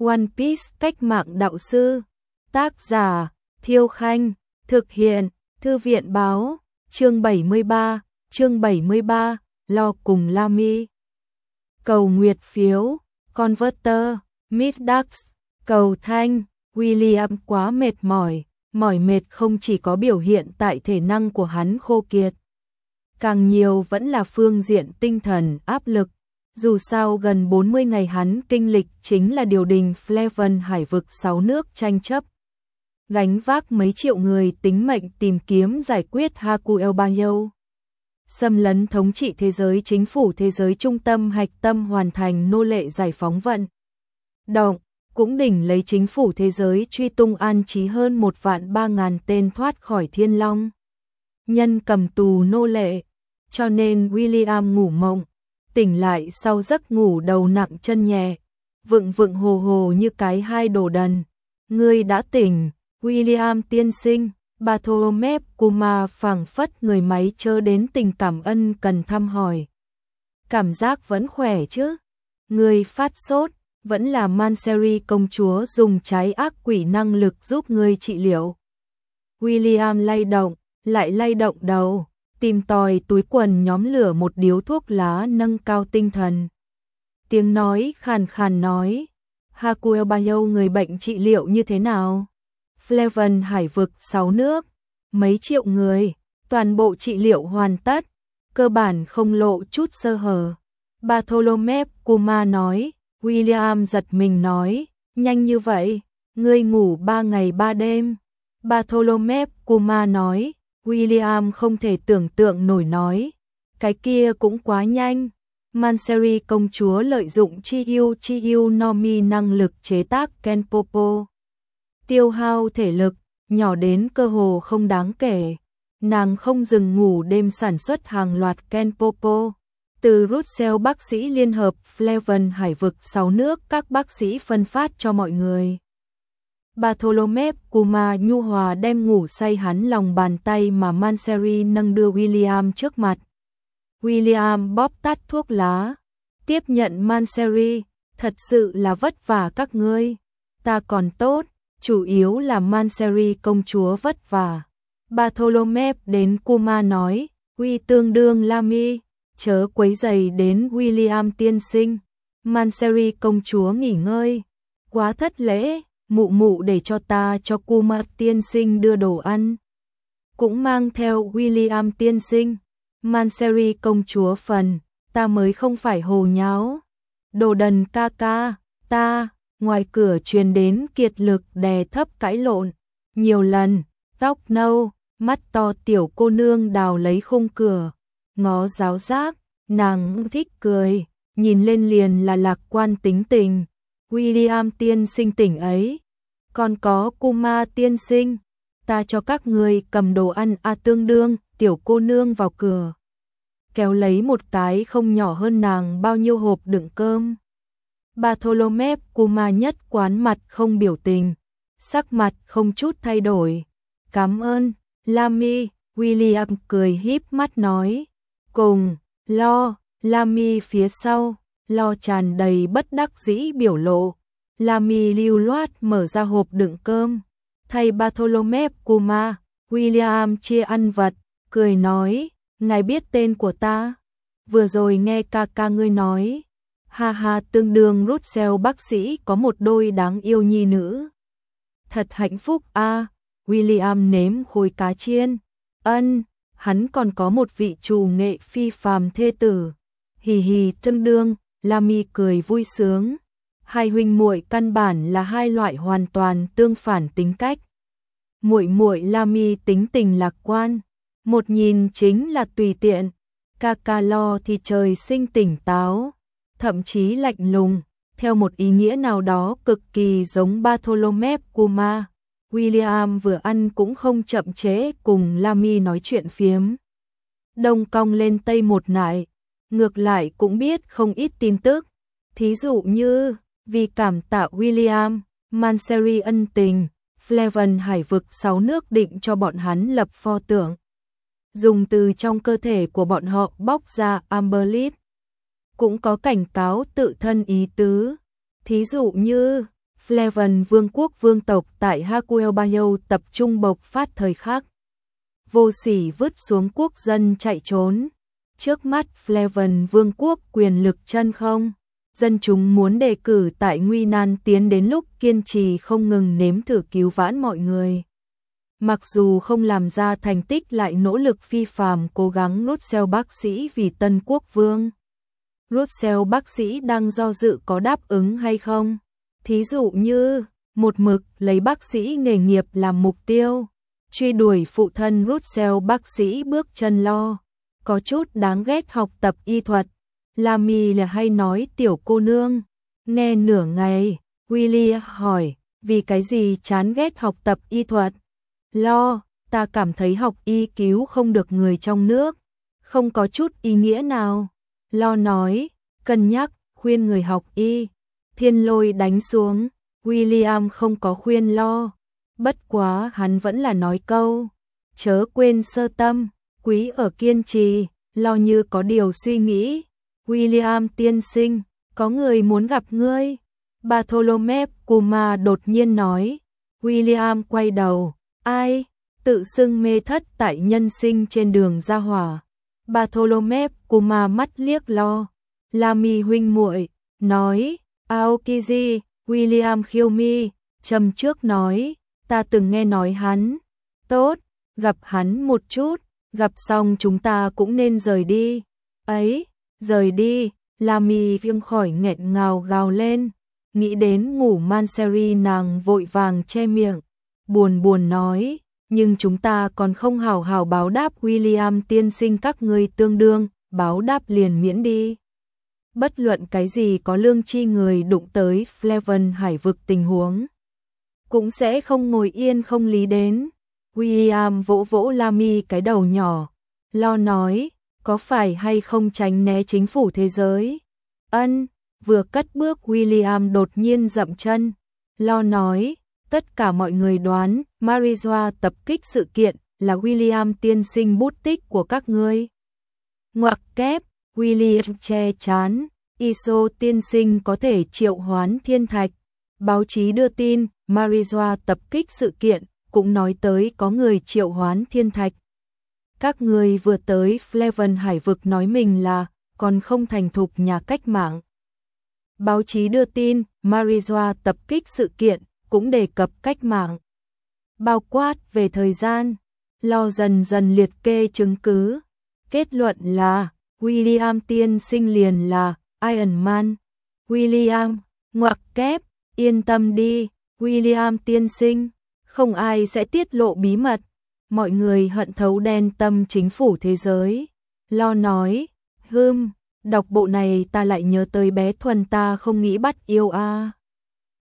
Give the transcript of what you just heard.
One Piece cách mạng đạo sư. Tác giả Thiêu Khanh. Thực hiện Thư viện báo. Chương 73, lo cùng Lamy. Cầu nguyệt phiếu, Converter, Midax, cầu thanh. William quá mệt mỏi, mỏi mệt không chỉ có biểu hiện tại thể năng của hắn khô kiệt. Càng nhiều vẫn là phương diện tinh thần áp lực. Dù sao gần 40 ngày hắn kinh lịch chính là điều đình Fleven hải vực 6 nước tranh chấp. Gánh vác mấy triệu người tính mệnh tìm kiếm giải quyết Haku Elbayo. Xâm lấn thống trị thế giới, chính phủ thế giới trung tâm hạch tâm hoàn thành nô lệ giải phóng vận động, cũng đỉnh lấy chính phủ thế giới truy tung an trí hơn 1.300.000 tên thoát khỏi Thiên Long nhân cầm tù nô lệ, cho nên William ngủ mộng, tỉnh lại sau giấc ngủ đầu nặng chân nhẹ, vựng vựng hồ hồ như cái hai đồ đần. Ngươi đã tỉnh, William tiên sinh. Bartholomew Kuma phảng phất người máy chớ đến tình cảm ân cần thăm hỏi. Cảm giác vẫn khỏe chứ? Ngươi phát sốt, vẫn là Manseri công chúa dùng trái ác quỷ năng lực giúp ngươi trị liệu. William lay động, lại lay động đầu, tìm tòi túi quần nhóm lửa một điếu thuốc lá nâng cao tinh thần. Tiếng nói khàn khàn nói, Haku Elbayo người bệnh trị liệu như thế nào? Fleven hải vực 6 nước, mấy triệu người, toàn bộ trị liệu hoàn tất, cơ bản không lộ chút sơ hở. Bartholomew Kuma nói. William giật mình nói, nhanh như vậy, ngươi ngủ 3 ngày 3 đêm. Bartholomew Kuma nói. William không thể tưởng tượng nổi nói, cái kia cũng quá nhanh. Manseri công chúa lợi dụng Chiyu Nomi năng lực chế tác Kenpopo. Tiêu hao thể lực, nhỏ đến cơ hồ không đáng kể. Nàng không dừng ngủ đêm sản xuất hàng loạt Kenpopo. Từ Russell bác sĩ liên hợp Fleven hải vực 6 nước các bác sĩ phân phát cho mọi người. Bartholomew Kuma nhu hòa đem ngủ say hắn lòng bàn tay mà Manseri nâng đưa William trước mặt. William bóp tắt thuốc lá, tiếp nhận Manseri, thật sự là vất vả các ngươi. Ta còn tốt, chủ yếu là Manseri công chúa vất vả. Bartholomew đến Kuma nói, Huy tương đương Lamy, chớ quấy rầy đến William tiên sinh. Manseri công chúa nghỉ ngơi, quá thất lễ, mụ mụ để cho ta cho Kuma tiên sinh đưa đồ ăn. Cũng mang theo William tiên sinh. Manseri công chúa phần, ta mới không phải hồ nháo. Đồ đần ca ca, ta. Ngoài cửa truyền đến kiệt lực đè thấp cãi lộn. Nhiều lần, tóc nâu, mắt to tiểu cô nương đào lấy khung cửa. Ngó giáo giác, nàng thích cười, nhìn lên liền là lạc quan tính tình. William tiên sinh tỉnh ấy. Còn có Kuma tiên sinh, ta cho các người cầm đồ ăn tương đương, tiểu cô nương vào cửa. Kéo lấy một cái không nhỏ hơn nàng bao nhiêu hộp đựng cơm. Bartholomew Kuma nhất quán mặt không biểu tình, sắc mặt không chút thay đổi. Cảm ơn, Lamy. William cười híp mắt nói. Cùng, lo, Lamy phía sau, lo tràn đầy bất đắc dĩ biểu lộ. Lamy lưu loát mở ra hộp đựng cơm. Thay Bartholomew Kuma, William chia ăn vặt, cười nói, ngài biết tên của ta. Vừa rồi nghe ca ca ngươi nói. Ha ha, tương đương Russell bác sĩ có một đôi đáng yêu nhi nữ. Thật hạnh phúc a. William nếm khối cá chiên. Hắn còn có một vị trù nghệ phi phàm thê tử. Hì hì, tương đương. Lamy cười vui sướng. Hai huynh muội căn bản là hai loại hoàn toàn tương phản tính cách. Muội muội Lamy tính tình lạc quan, một nhìn chính là tùy tiện. Ca lo thì trời sinh tỉnh táo, thậm chí lạnh lùng, theo một ý nghĩa nào đó cực kỳ giống Bartholomew Kuma. William vừa ăn cũng không chậm trễ cùng Lamy nói chuyện phiếm. Đông cong lên tây một nại, ngược lại cũng biết không ít tin tức. Thí dụ như, vì cảm tạ William, Manseri ân tình, Fleven hải vực 6 nước định cho bọn hắn lập pho tượng. Dùng từ trong cơ thể của bọn họ bóc ra Amberlit. Cũng có cảnh cáo tự thân ý tứ. Thí dụ như, Fleven vương quốc vương tộc tại Hakuel Bayou tập trung bộc phát thời khắc. Vô sỉ vứt xuống quốc dân chạy trốn. Trước mắt Fleven vương quốc quyền lực chân không. Dân chúng muốn đề cử tại nguy nan tiến đến lúc kiên trì không ngừng nếm thử cứu vãn mọi người. Mặc dù không làm ra thành tích lại nỗ lực phi phàm cố gắng Russell bác sĩ vì Tân Quốc vương. Russell bác sĩ đang do dự có đáp ứng hay không. Thí dụ như, một mực lấy bác sĩ nghề nghiệp làm mục tiêu, truy đuổi phụ thân Russell bác sĩ bước chân lo, có chút đáng ghét học tập y thuật. Lamy là hay nói tiểu cô nương. Nghe nửa ngày, Willie hỏi, vì cái gì chán ghét học tập y thuật? Lo, ta cảm thấy học y cứu không được người trong nước, không có chút ý nghĩa nào. Lo nói, cân nhắc, khuyên người học y. Thiên lôi đánh xuống, William không có khuyên Lo. Bất quá hắn vẫn là nói câu, chớ quên sơ tâm, quý ở kiên trì. Lo như có điều suy nghĩ. William tiên sinh, có người muốn gặp ngươi. Bartholomew Kuma đột nhiên nói. William quay đầu, ai? Tự xưng mê thất tại nhân sinh trên đường ra hỏa. Bartholomew Kuma mắt liếc Lo. Lamy huynh muội, nói, Aokiji. William khiêu mi, châm trước nói, ta từng nghe nói hắn. Tốt, gặp hắn một chút, gặp xong chúng ta cũng nên rời đi. Ấy, rời đi. Lamy không khỏi nghẹn ngào gào lên. Nghĩ đến ngủ Manseri nàng vội vàng che miệng. Buồn buồn nói, nhưng chúng ta còn không hào hào báo đáp William tiên sinh các ngươi tương đương, báo đáp liền miễn đi. Bất luận cái gì có lương tri người đụng tới Fleven hải vực tình huống, cũng sẽ không ngồi yên không lý đến. William vỗ vỗ Lamy cái đầu nhỏ, Lo nói, có phải hay không tránh né chính phủ thế giới? Ân, vừa cất bước William đột nhiên dậm chân. Lo nói, tất cả mọi người đoán Marijoa tập kích sự kiện là William tiên sinh bút tích của các ngươi. Ngoặc kép, William che chán, Iso tiên sinh có thể triệu hoán thiên thạch. Báo chí đưa tin Marijoa tập kích sự kiện, cũng nói tới có người triệu hoán thiên thạch. Các người vừa tới Fleven hải vực nói mình là còn không thành thục nhà cách mạng. Báo chí đưa tin Marijoa tập kích sự kiện, cũng đề cập cách mạng. Bao quát về thời gian, Lo dần dần liệt kê chứng cứ. Kết luận là William tiên sinh liền là Iron Man. William, ngoặc kép, yên tâm đi, William tiên sinh, không ai sẽ tiết lộ bí mật. Mọi người hận thấu đen tâm chính phủ thế giới. Lo nói, đọc bộ này ta lại nhớ tới bé Thuần ta không nghĩ bắt yêu a.